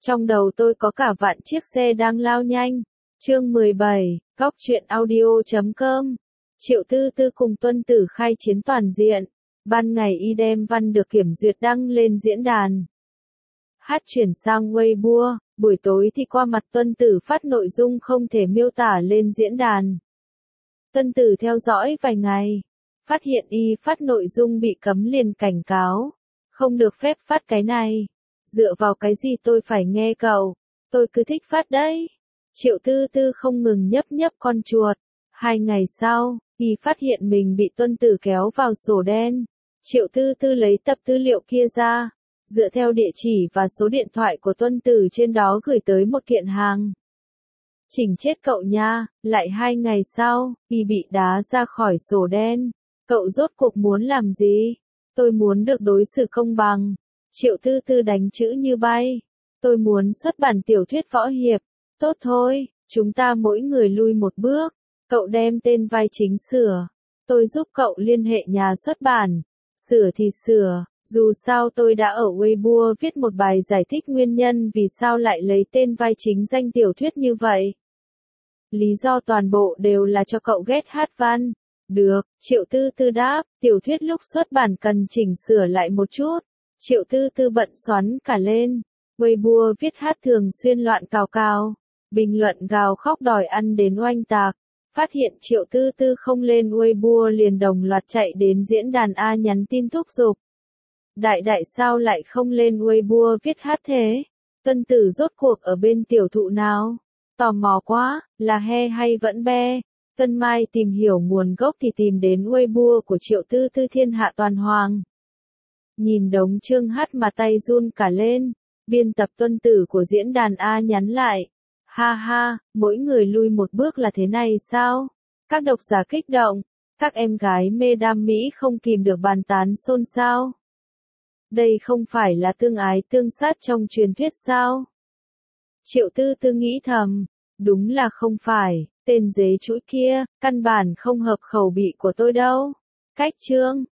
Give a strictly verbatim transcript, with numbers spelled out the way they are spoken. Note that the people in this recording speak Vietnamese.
Trong đầu tôi có cả vạn chiếc xe đang lao nhanh. Chương mười bảy, Góc truyện audio chấm com. Triệu Tư Tư cùng Tuân Tử khai chiến toàn diện. Ban ngày y đem văn được kiểm duyệt đăng lên diễn đàn. Hát chuyển sang Weibo, buổi tối thì qua mặt Tuân Tử phát nội dung không thể miêu tả lên diễn đàn. Tuân Tử theo dõi vài ngày, phát hiện y phát nội dung bị cấm liền cảnh cáo. Không được phép phát cái này. Dựa vào cái gì tôi phải nghe cậu, tôi cứ thích phát đấy. Triệu Tư Tư không ngừng nhấp nhấp con chuột. Hai ngày sau, y phát hiện mình bị Tuân Tử kéo vào sổ đen. Triệu Tư Tư lấy tập tư liệu kia ra, dựa theo địa chỉ và số điện thoại của Tuân Tử trên đó gửi tới một kiện hàng. Chỉnh chết cậu nha, lại hai ngày sau, y bị đá ra khỏi sổ đen. Cậu rốt cuộc muốn làm gì? Tôi muốn được đối xử công bằng. Triệu Tư Tư đánh chữ như bay. Tôi muốn xuất bản tiểu thuyết võ hiệp. Tốt thôi, chúng ta mỗi người lui một bước. Cậu đem tên vai chính sửa. Tôi giúp cậu liên hệ nhà xuất bản. Sửa thì sửa. Dù sao tôi đã ở Weibo viết một bài giải thích nguyên nhân vì sao lại lấy tên vai chính danh tiểu thuyết như vậy. Lý do toàn bộ đều là cho cậu ghét hát văn. Được, Triệu Tư Tư đáp, tiểu thuyết lúc xuất bản cần chỉnh sửa lại một chút. Triệu Tư Tư bận xoắn cả lên. Weibo viết hát thường xuyên loạn cào cào. Bình luận gào khóc đòi ăn đến oanh tạc. Phát hiện Triệu Tư Tư không lên Weibo liền đồng loạt chạy đến diễn đàn A nhắn tin thúc giục. Đại đại sao lại không lên Weibo viết hát thế? Tuân Tử rốt cuộc ở bên tiểu thụ nào? Tò mò quá, là he hay vẫn be? Tuân Mai tìm hiểu nguồn gốc thì tìm đến Weibo của Triệu Tư Tư thiên hạ toàn hoàng. Nhìn đống chương hát mà tay run cả lên. Biên tập Tuân Tử của diễn đàn A nhắn lại. Ha ha, mỗi người lui một bước là thế này sao? Các độc giả kích động. Các em gái mê đam mỹ không kìm được bàn tán xôn xao. Đây không phải là tương ái tương sát trong truyền thuyết sao? Triệu Tư Tư nghĩ thầm. Đúng là không phải, tên dế chuỗi kia, căn bản không hợp khẩu vị của tôi đâu. Cách chương,